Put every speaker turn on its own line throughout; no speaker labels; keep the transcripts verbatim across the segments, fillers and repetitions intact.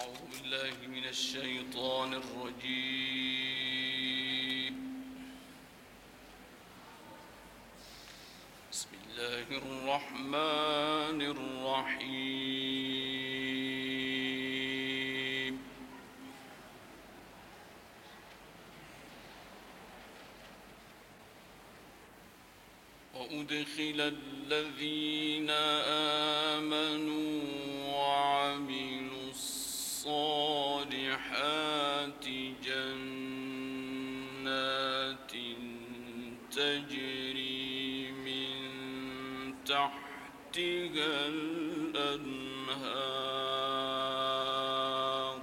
أعوذ بالله من الشيطان الرجيم. بسم الله الرحمن الرحيم. وأدخل الذين آمنوا وعملوا الصالحات جنات تجري من تحتها الأنهار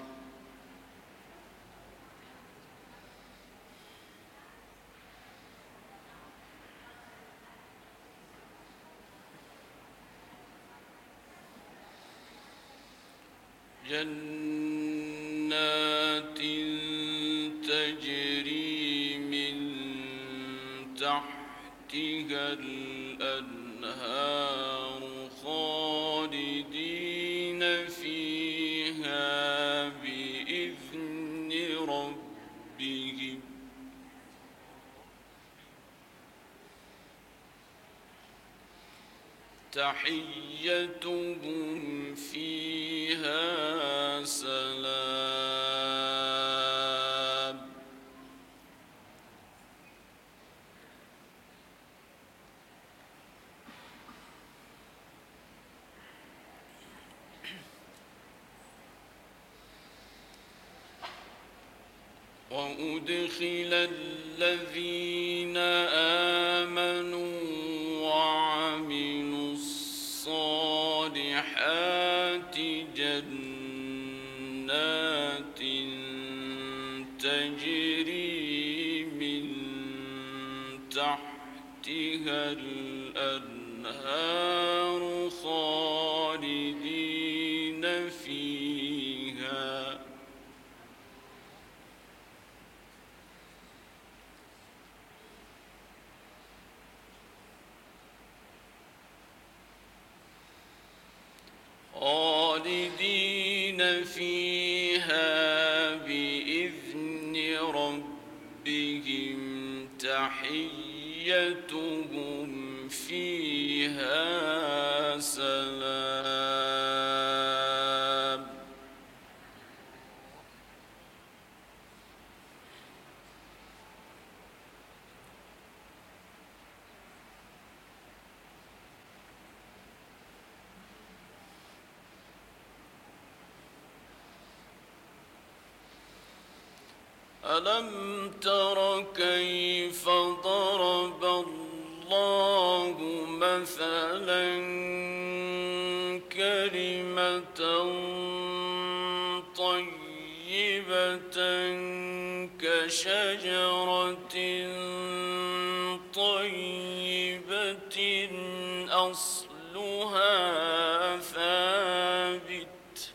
جنات تجري من تحتها الأنهار خالدين فيها بإذن ربهم تحيتهم فيها سلام. وأدخل الذين آمنوا وعملوا الصالحات جنات تجري من تحتها الأنهار خالدين فيها خالدين فيها بإذن ربهم تحيتهم فيها سلام. ألم تر كيف ضرب الله مثلا كلمة طيبة كشجرة طيبة أصلها ثابت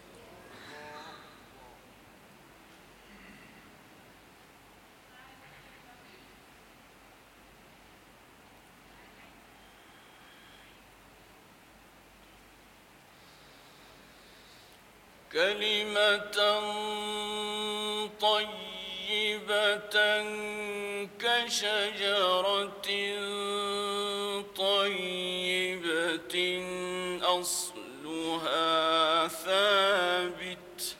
كلمة طيبة كشجرة طيبة أصلها ثابت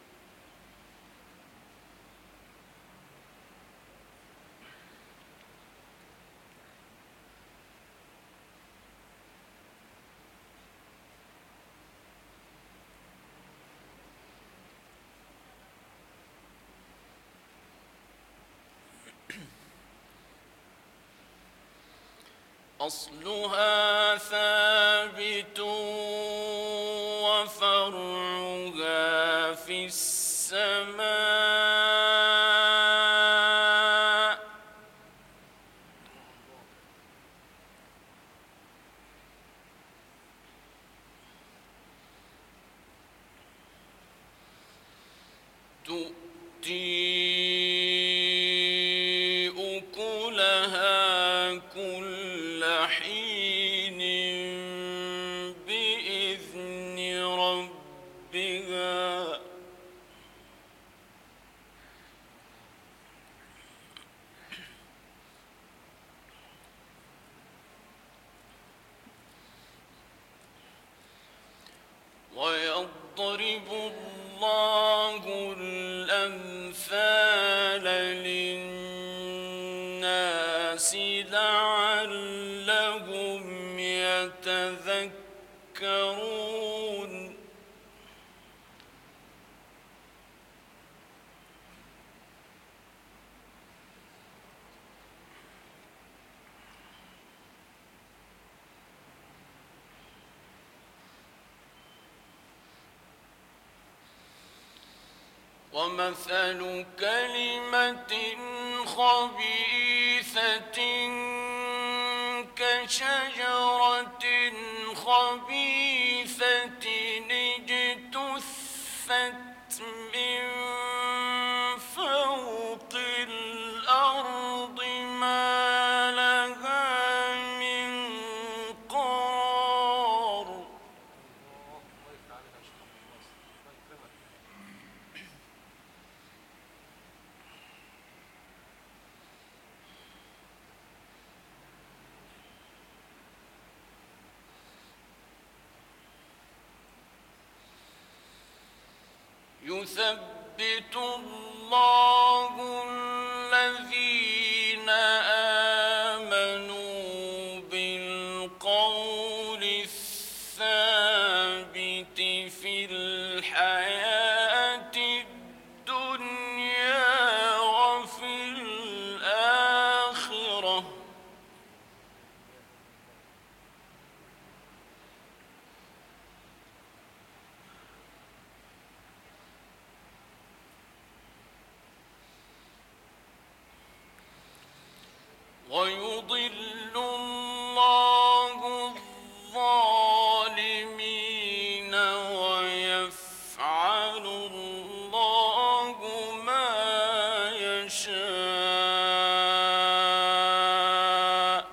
أصلها ثابت وفرعها في السماء تؤتي أكلها كل حين بإذن ربها يضرب الله الأمثال للناس لعلهم يتذكرون ومثل كلمة خبيثة كشجرة خبيثة اجتثت من فوق الأرض ما لها من قرار يثبت الله الذين آمنوا بالقول الثابت في الحياة الدنيا وفي الآخرة ويضل الله الظالمين ويفعل الله ما يشاء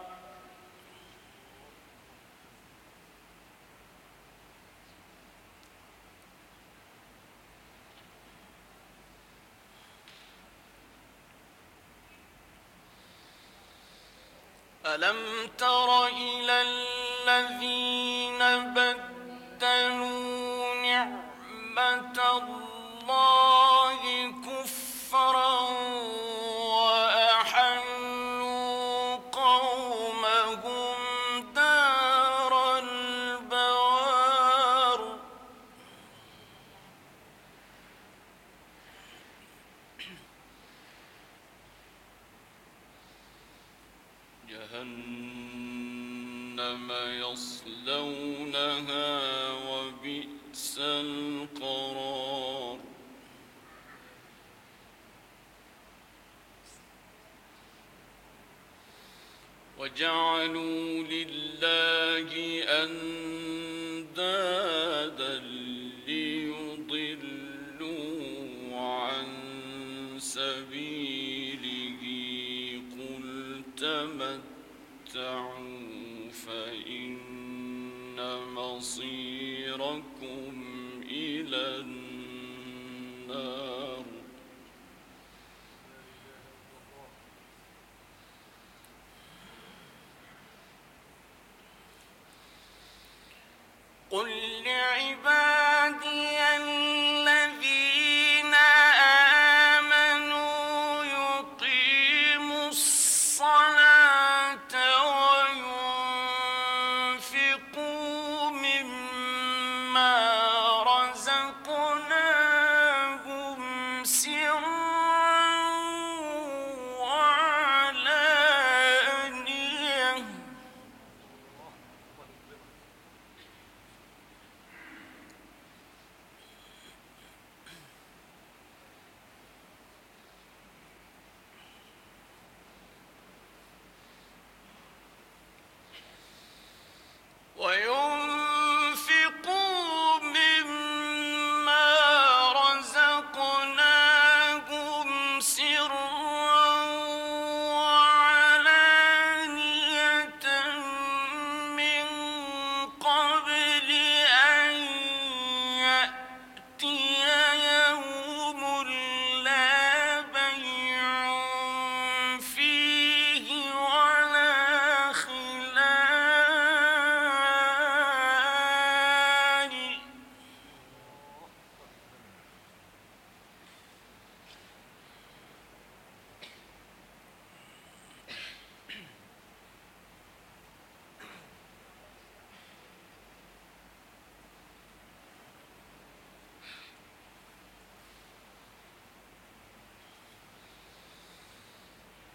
ألم تر إلى الذين بدلوا نعمة الله كفرا وأحلوا قومهم دار البوار جهنم يصلونها وبئس القرار وجعلوا لله أندادا ليضلوا عن سبيله قل تمتعوا فإن مصيركم إلى النار قل لعبادي الذين آمنوا يقيموا الصلاة وينفقوا مما رزقناهم سرا وعلانية وينفقوا مما رزقناهم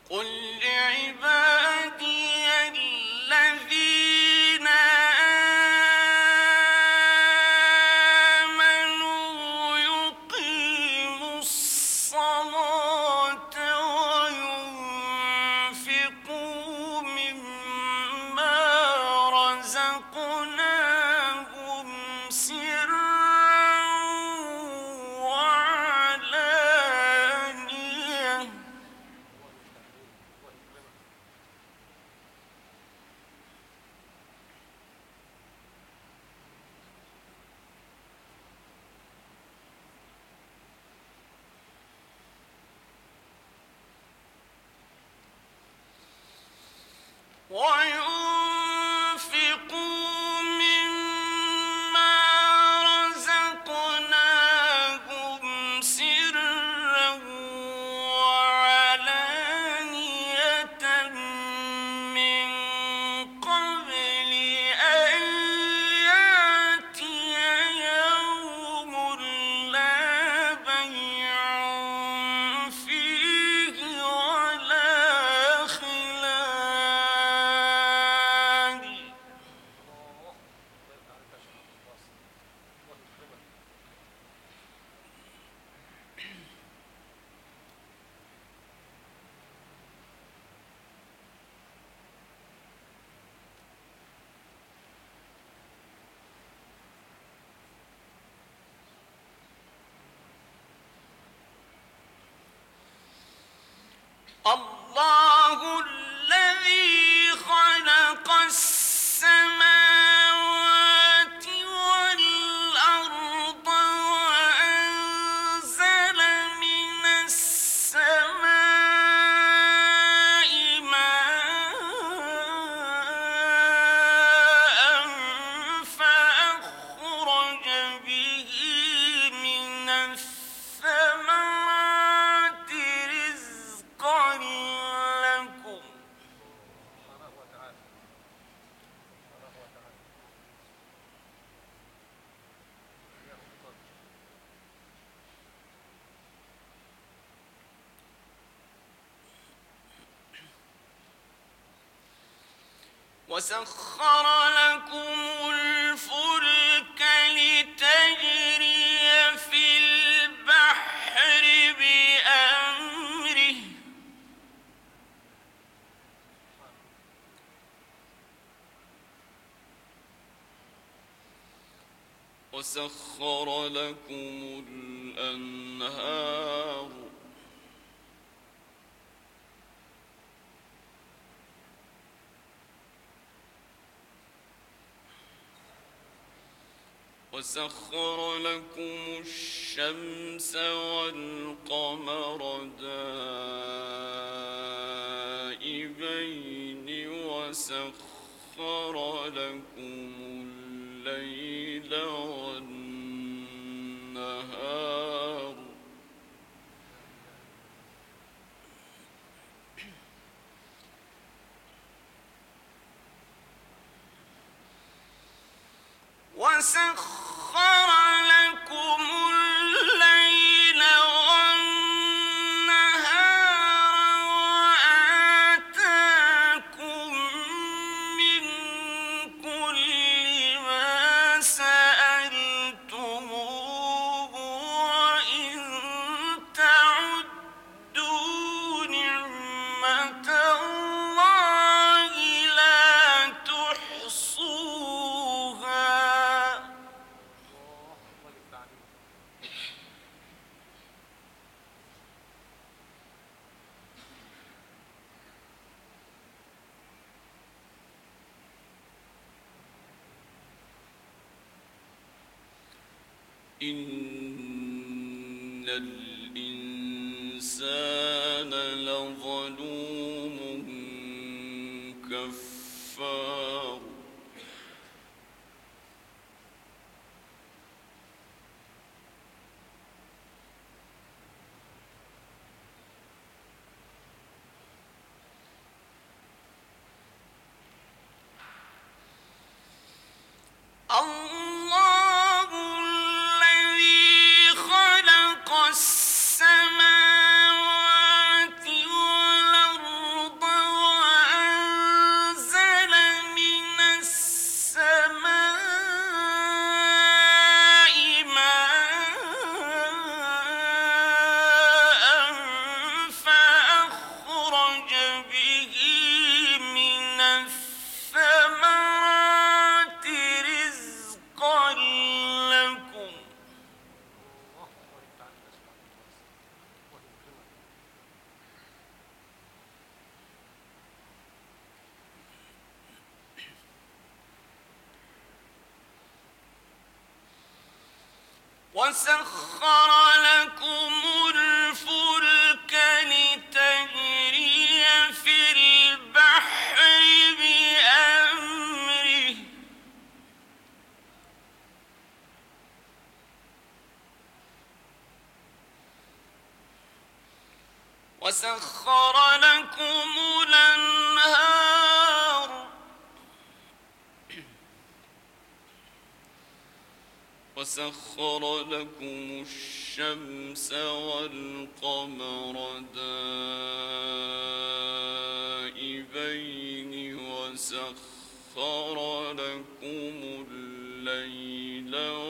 قل لعبادي الذين آمنوا يقيموا الصلاة وينفقوا مما رزقناهم سرا وعلانية وينفقوا مما رزقناهم سرا وعلانية من قبل أن يأتي يوم لا بيع فيه ولا خلال الله الذي خلق السماوات والأرض وأنزل من السماء ماء فأخرج به من الثمرات رزقا لكم وسخر لكم الفلك لتجري في البحر بأمره وسخر لكم الأنهار وسخر لكم الشمس والقمر دائبين وسخر لكم الليل والنهار وسخر لكم الليل والنهار وآتاكم من كل ما سألتموه وإن تعدوا نعمة الله لا تحصوها إن الإنسان لظلوم كفار الله الذي خلق السماوات والأرض وسخر لكم الفلك لتجري في البحر بأمره وسخر لكم الأنهار وسخر لكم الشمس والقمر دائبين وسخر لكم الليل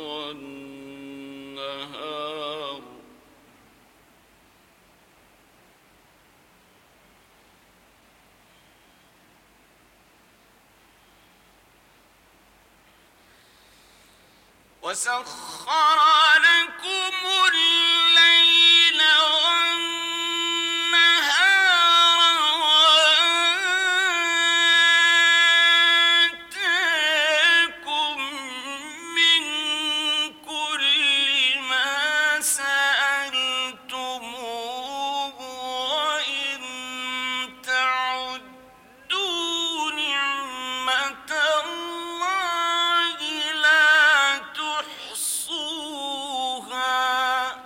والنهار وسخر لكم الليل والنهار وآتاكم من كل ما سألتموه وإن تعدوا نعمة الله لا تحصوها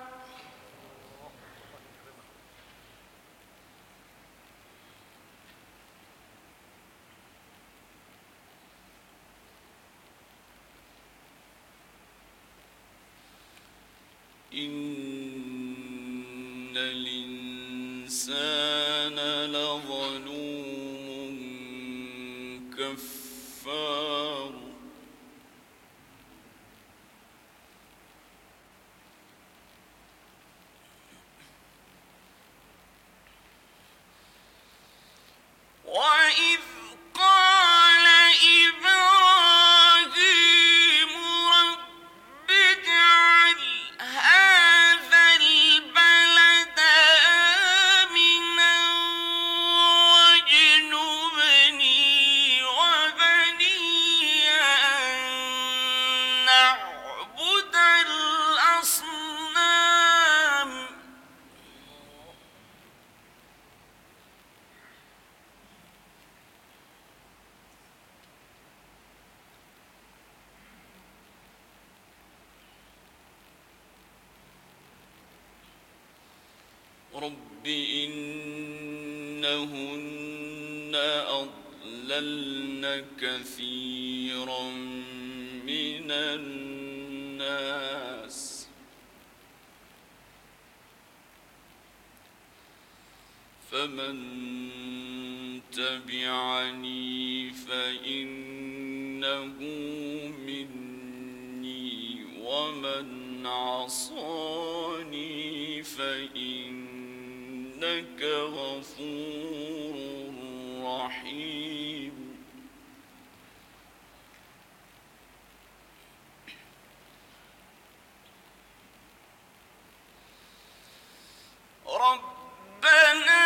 إن الإنسان لظلوم كفار وإذ قال إبراهيم رب اجعل هذا البلد آمنا واجنبني وبني أن نعبد الأصنام رب إنهن أضللن كثيرا من الناس فمن تبعني فإنه مني ومن عصاني فإنك غفور رحيم ربنا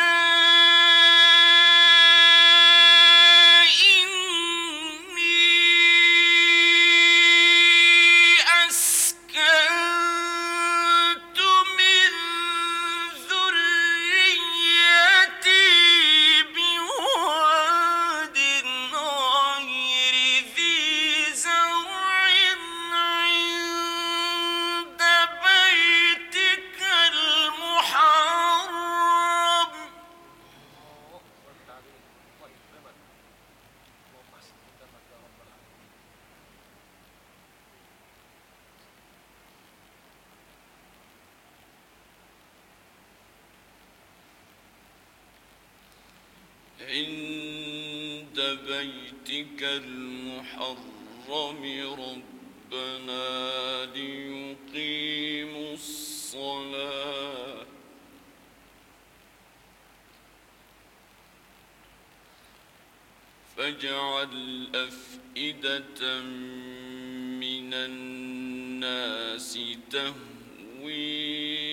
عند بيتك المحرم ربنا ليقيموا الصلاة فاجعل أفئدة من الناس تهوي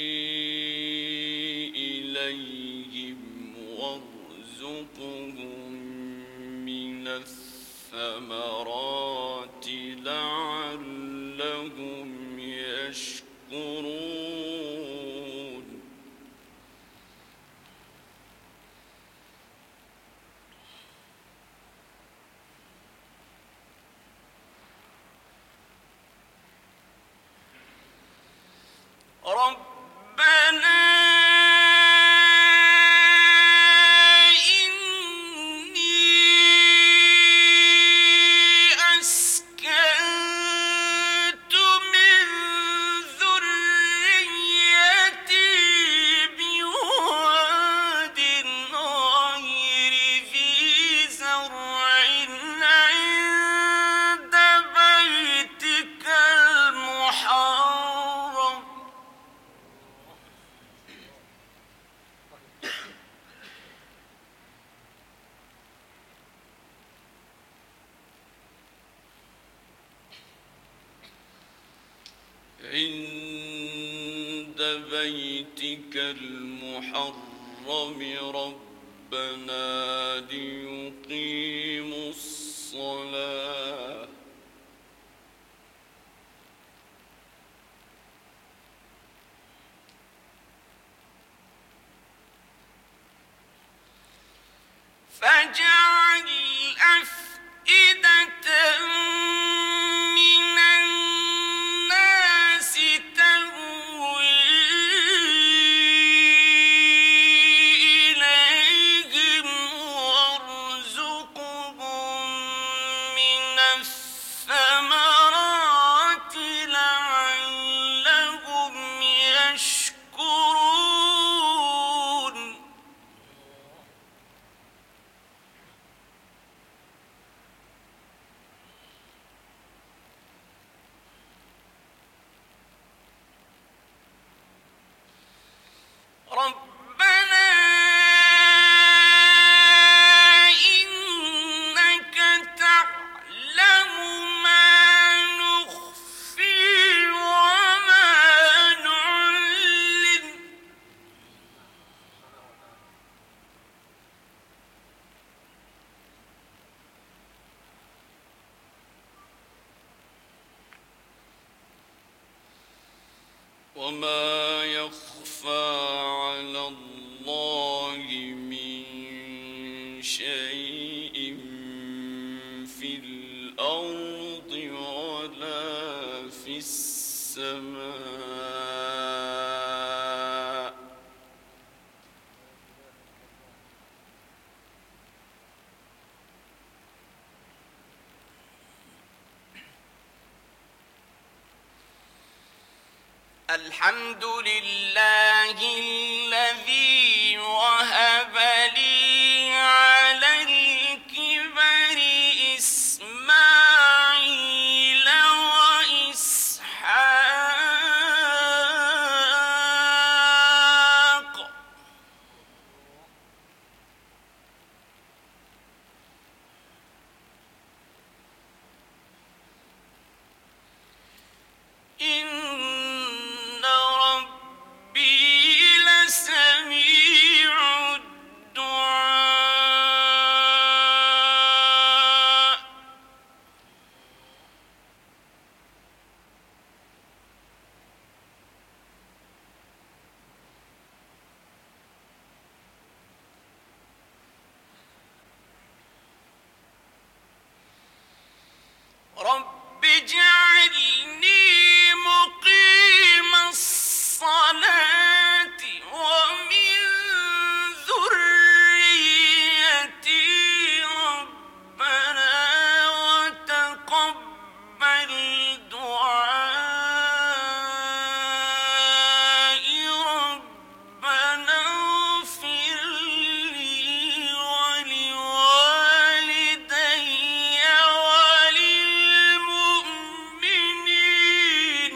إليهم وارزقهم من الثمرات لعلهم يشكرون عند بيتك المحرم ربنا ليقيموا الصلاة فاجعل أفئدة من الناس تهوي إليهم وارزقهم من الثمرات لعلهم يشكرون ربنا إنك تعلم ما نخفي وما نعلن وما يخفى على الله من شيء في الأرض ولا في السماء الحمد لله الذي وهب لي على الكبر إسماعيل وإسحاق إن ربي لسميع الدعاء رب اجعلني مقيم الصلاة ومن ذريتي ربنا وتقبل دعائي ربنا اغفر لي ولوالدي وللمؤمنين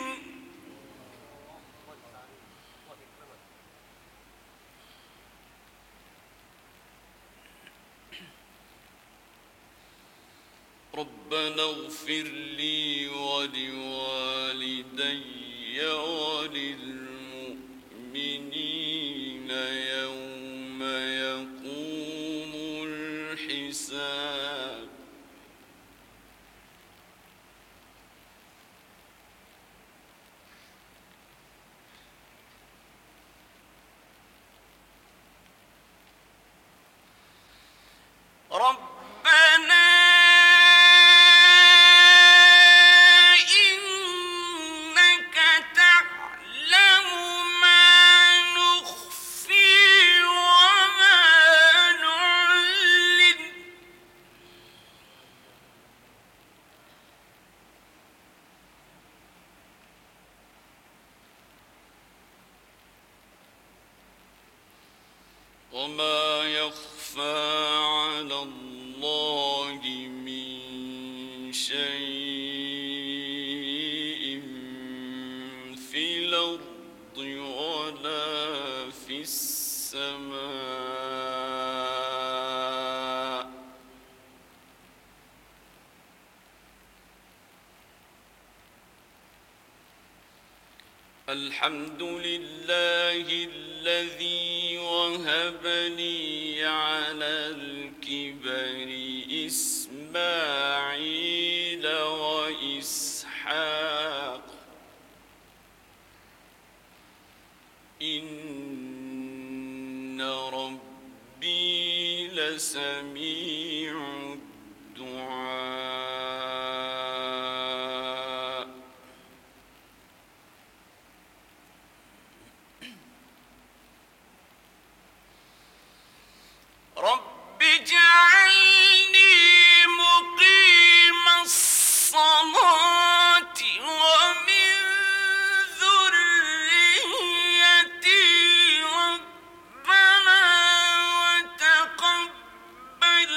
ربنا اغفر لي ولوالدي وللمؤمنين يوم يقوم الحساب ربنا إنك تعلم ما نخفي وما نعلن وما يخفى على الله من شيء في الأرض ولا في السماء الحمد لله الذي وهب لي على الكبر إسماعيل وإسحاق إن ربي لسميع الدعاء. رب اجعلني مقيم الصلاة ومن ذريتي ربنا وتقبل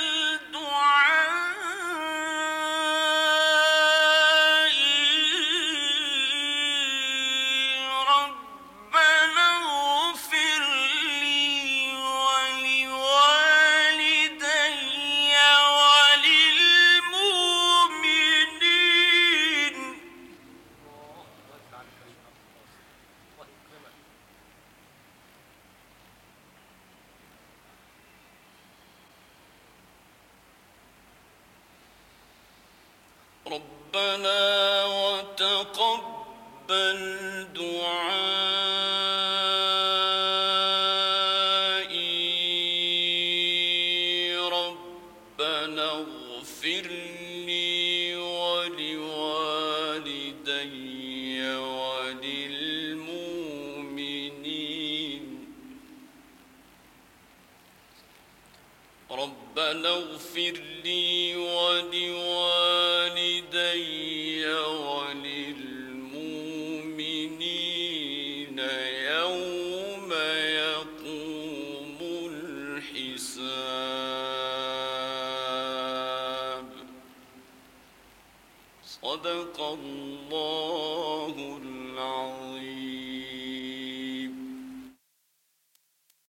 دعائي ربنا اغفر لي ولوالدي وللمؤمنين. ربنا وتقبل دعائي ربنا اغفر لي ولوالدي وللمؤمنين. ربنا اغفر لي ولوالدي وللمؤمنين يوم يقوم الحساب. صدق الله العظيم.